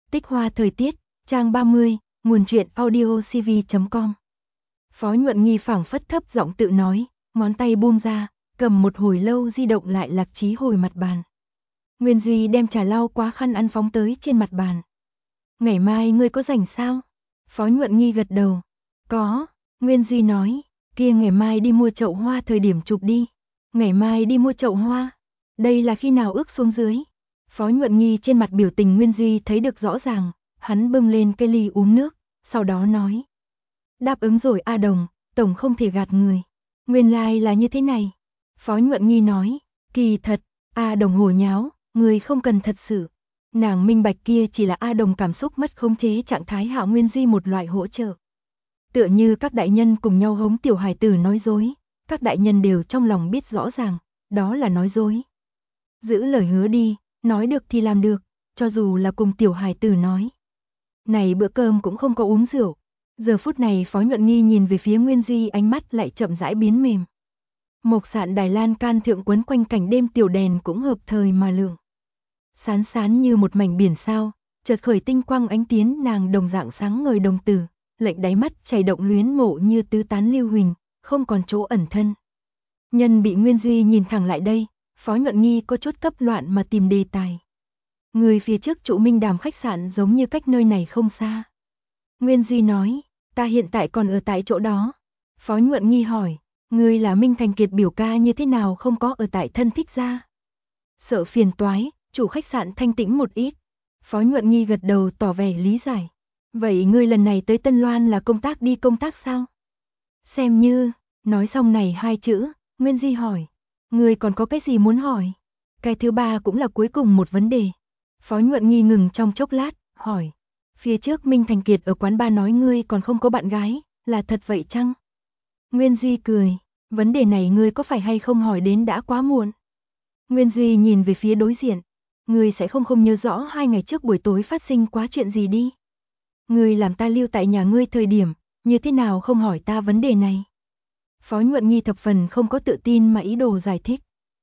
Tích Hoa thời tiết, trang 30, nguồn truyện audiocv.com. Phó Nhuận Nghi phảng phất thấp giọng tự nói, ngón tay buông ra, cầm một hồi lâu di động lại lạc trí hồi mặt bàn. Nguyên Duy đem trà lau qua khăn ăn phóng tới trên mặt bàn. Ngày mai ngươi có rảnh sao? Phó Nhuận Nghi gật đầu. Có, Nguyên Duy nói, kia ngày mai đi mua chậu hoa thời điểm chụp đi. Ngày mai đi mua chậu hoa? Đây là khi nào ước xuống dưới? Phó Nhuận Nghi trên mặt biểu tình Nguyên Duy thấy được rõ ràng, hắn bưng lên cây ly uống nước, sau đó nói. Đáp ứng rồi A Đồng, tổng không thể gạt người. Nguyên lai là như thế này. Phó Nhuận Nghi nói, kỳ thật, A Đồng hồ nháo, người không cần thật sự. Nàng minh bạch kia chỉ là A Đồng cảm xúc mất khống chế trạng thái hạ Nguyên Duy một loại hỗ trợ. Tựa như các đại nhân cùng nhau hống tiểu hài tử nói dối, các đại nhân đều trong lòng biết rõ ràng, đó là nói dối. Giữ lời hứa đi, nói được thì làm được, cho dù là cùng tiểu hài tử nói. Này bữa cơm cũng không có uống rượu. Giờ phút này Phó Nhuận Nghi nhìn về phía Nguyên Duy, ánh mắt lại chậm rãi biến mềm. Mộc sạn Đài Lan can thượng quấn quanh cảnh đêm tiểu đèn cũng hợp thời mà lượng. Sán sán như một mảnh biển sao, chợt khởi tinh quang ánh tiến nàng đồng dạng sáng ngời đồng tử, lệnh đáy mắt chảy động luyến mộ như tứ tán lưu huỳnh, không còn chỗ ẩn thân. Nhân bị Nguyên Duy nhìn thẳng lại đây, Phó Nhuận Nghi có chút cấp loạn mà tìm đề tài. Người phía trước trụ Minh Đàm khách sạn giống như cách nơi này không xa. Nguyên Duy nói, ta hiện tại còn ở tại chỗ đó. Phó Nhuận Nghi hỏi, ngươi là Minh Thành Kiệt biểu ca như thế nào không có ở tại thân thích gia? Sợ phiền toái, chủ khách sạn thanh tĩnh một ít. Phó Nhuận Nghi gật đầu tỏ vẻ lý giải. Vậy ngươi lần này tới Tân Loan là đi công tác sao? Xem như, nói xong này hai chữ, Nguyên Duy hỏi, ngươi còn có cái gì muốn hỏi? Cái thứ ba cũng là cuối cùng một vấn đề. Phó Nhuận Nghi ngừng trong chốc lát, hỏi. Phía trước Minh Thành Kiệt ở quán bar nói ngươi còn không có bạn gái, là thật vậy chăng? Nguyên Duy cười, vấn đề này ngươi có phải hay không hỏi đến đã quá muộn. Nguyên Duy nhìn về phía đối diện, ngươi sẽ không nhớ rõ 2 ngày trước buổi tối phát sinh quá chuyện gì đi. Ngươi làm ta lưu tại nhà ngươi thời điểm, như thế nào không hỏi ta vấn đề này. Phó Nhuận Nghi thập phần không có tự tin mà ý đồ giải thích.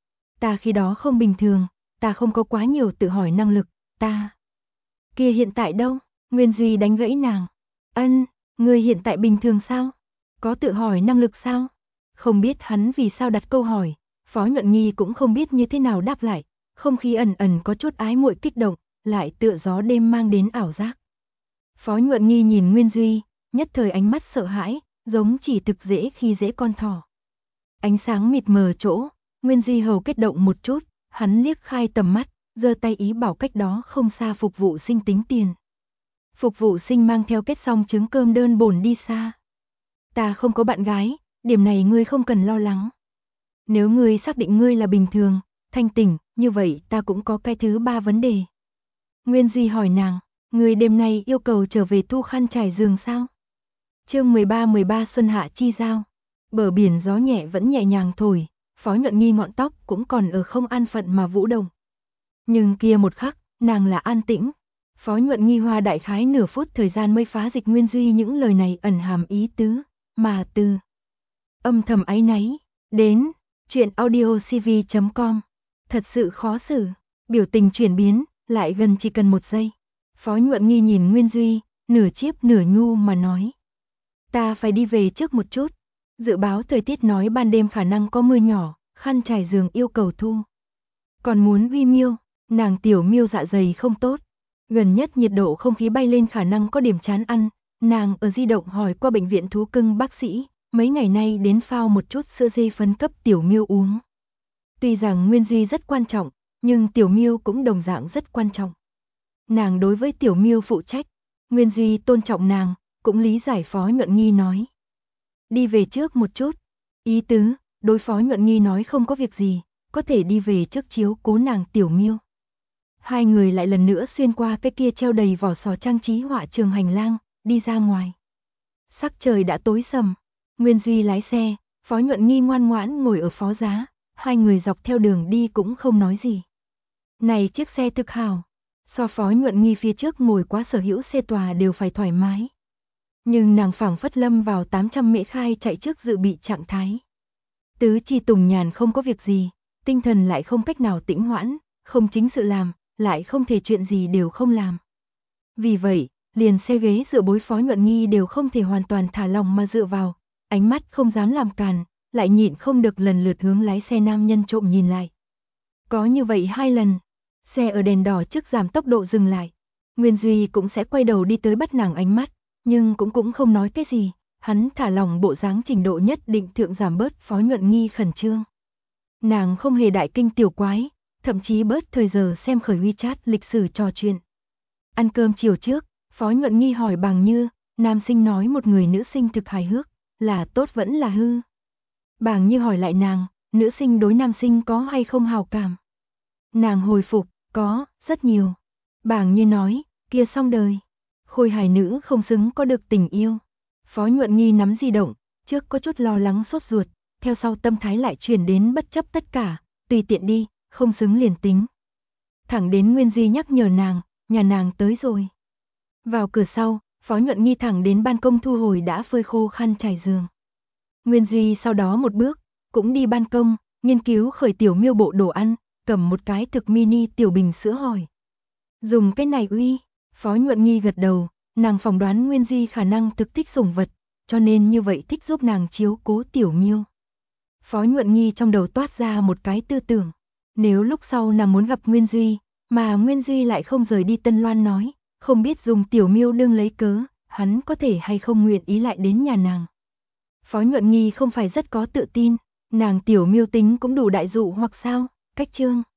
Ta khi đó không bình thường, ta không có quá nhiều tự hỏi năng lực, ta. Kia hiện tại đâu? Nguyên Duy đánh gãy nàng. Ân, người hiện tại bình thường sao? Có tự hỏi năng lực sao? Không biết hắn vì sao đặt câu hỏi, Phó Nhuận Nghi cũng không biết như thế nào đáp lại, không khí ẩn ẩn có chút ái muội kích động, lại tựa gió đêm mang đến ảo giác. Phó Nhuận Nghi nhìn Nguyên Duy, nhất thời ánh mắt sợ hãi, giống chỉ thực dễ khi dễ con thỏ. Ánh sáng mịt mờ chỗ, Nguyên Duy hầu kết động một chút, hắn liếc khai tầm mắt, giơ tay ý bảo cách đó không xa phục vụ sinh tính tiền. Phục vụ sinh mang theo kết xong trứng cơm đơn bồn đi xa. Ta không có bạn gái, điểm này ngươi không cần lo lắng. Nếu ngươi xác định ngươi là bình thường, thanh tỉnh, như vậy ta cũng có cái thứ ba vấn đề. Nguyên Duy hỏi nàng, ngươi đêm nay yêu cầu trở về thu khăn trải giường sao? Chương 13 Xuân Hạ Chi Giao. Bờ biển gió nhẹ vẫn nhẹ nhàng thổi, Phó Nhuận Nghi ngọn tóc cũng còn ở không an phận mà vũ động. Nhưng kia một khắc, nàng là an tĩnh. Phó Nhuận Nghi hoa đại khái nửa phút thời gian mới phá dịch Nguyên Duy những lời này ẩn hàm ý tứ, mà từ âm thầm áy náy, đến, chuyện audiocv.com, thật sự khó xử, biểu tình chuyển biến, lại gần chỉ cần 1 giây. Phó Nhuận Nghi nhìn Nguyên Duy, nửa chiếp nửa nhu mà nói. Ta phải đi về trước một chút, dự báo thời tiết nói ban đêm khả năng có mưa nhỏ, khăn trải giường yêu cầu thu. Còn muốn uy miêu, nàng tiểu miêu dạ dày không tốt. Gần nhất nhiệt độ không khí bay lên khả năng có điểm chán ăn, nàng ở di động hỏi qua bệnh viện thú cưng bác sĩ, mấy ngày nay đến phao một chút sữa dê phấn cấp tiểu miêu uống. Tuy rằng Nguyên Duy rất quan trọng, nhưng tiểu miêu cũng đồng dạng rất quan trọng. Nàng đối với tiểu miêu phụ trách, Nguyên Duy tôn trọng nàng, cũng lý giải Phó Nhuận Nghi nói. Đi về trước một chút, ý tứ, đối Phó Nhuận Nghi nói không có việc gì, có thể đi về trước chiếu cố nàng tiểu miêu. Hai người lại lần nữa xuyên qua cái kia treo đầy vỏ sò trang trí họa trường hành lang, đi ra ngoài. Sắc trời đã tối sầm, Nguyên Duy lái xe, Phó Nhuận Nghi ngoan ngoãn ngồi ở phó giá, hai người dọc theo đường đi cũng không nói gì. Này chiếc xe thực hào, so Phó Nhuận Nghi phía trước ngồi quá sở hữu xe tòa đều phải thoải mái. Nhưng nàng phảng phất lâm vào 800 mễ khai chạy trước dự bị trạng thái. Tứ chi tùng nhàn không có việc gì, tinh thần lại không cách nào tĩnh hoãn, không chính sự làm, lại không thể chuyện gì đều không làm. Vì vậy, liền xe ghế dựa bối Phó Nhuận Nghi đều không thể hoàn toàn thả lòng mà dựa vào, ánh mắt không dám làm càn, lại nhịn không được lần lượt hướng lái xe nam nhân trộm nhìn lại. Có như vậy 2 lần, xe ở đèn đỏ trước giảm tốc độ dừng lại. Nguyên Duy cũng sẽ quay đầu đi tới bắt nàng ánh mắt, nhưng cũng không nói cái gì, hắn thả lòng bộ dáng trình độ nhất định thượng giảm bớt Phó Nhuận Nghi khẩn trương. Nàng không hề đại kinh tiểu quái, thậm chí bớt thời giờ xem khởi WeChat lịch sử trò chuyện. Ăn cơm chiều trước, Phó Nhuận Nghi hỏi Bàng Như, nam sinh nói một người nữ sinh thực hài hước, là tốt vẫn là hư. Bàng Như hỏi lại nàng, nữ sinh đối nam sinh có hay không hào cảm. Nàng hồi phục, có, rất nhiều. Bàng Như nói, kia xong đời. Khôi hài nữ không xứng có được tình yêu. Phó Nhuận Nghi nắm di động, trước có chút lo lắng sốt ruột, theo sau tâm thái lại chuyển đến bất chấp tất cả, tùy tiện đi, không xứng liền tính. Thẳng đến Nguyên Duy nhắc nhở nàng, nhà nàng tới rồi. Vào cửa sau, Phó Nhuận Nghi thẳng đến ban công thu hồi đã phơi khô khăn trải giường. Nguyên Duy sau đó một bước, cũng đi ban công, nghiên cứu khởi tiểu miêu bộ đồ ăn, cầm một cái thực mini tiểu bình sữa hỏi. Dùng cái này uy, Phó Nhuận Nghi gật đầu, nàng phỏng đoán Nguyên Duy khả năng thực thích sủng vật, cho nên như vậy thích giúp nàng chiếu cố tiểu miêu. Phó Nhuận Nghi trong đầu toát ra một cái tư tưởng, nếu lúc sau nàng muốn gặp Nguyên Duy, mà Nguyên Duy lại không rời đi Tân Loan nói, không biết dùng tiểu miêu đương lấy cớ, hắn có thể hay không nguyện ý lại đến nhà nàng. Phó Nhuận Nghi không phải rất có tự tin, nàng tiểu miêu tính cũng đủ đại dụ hoặc sao, cách chương.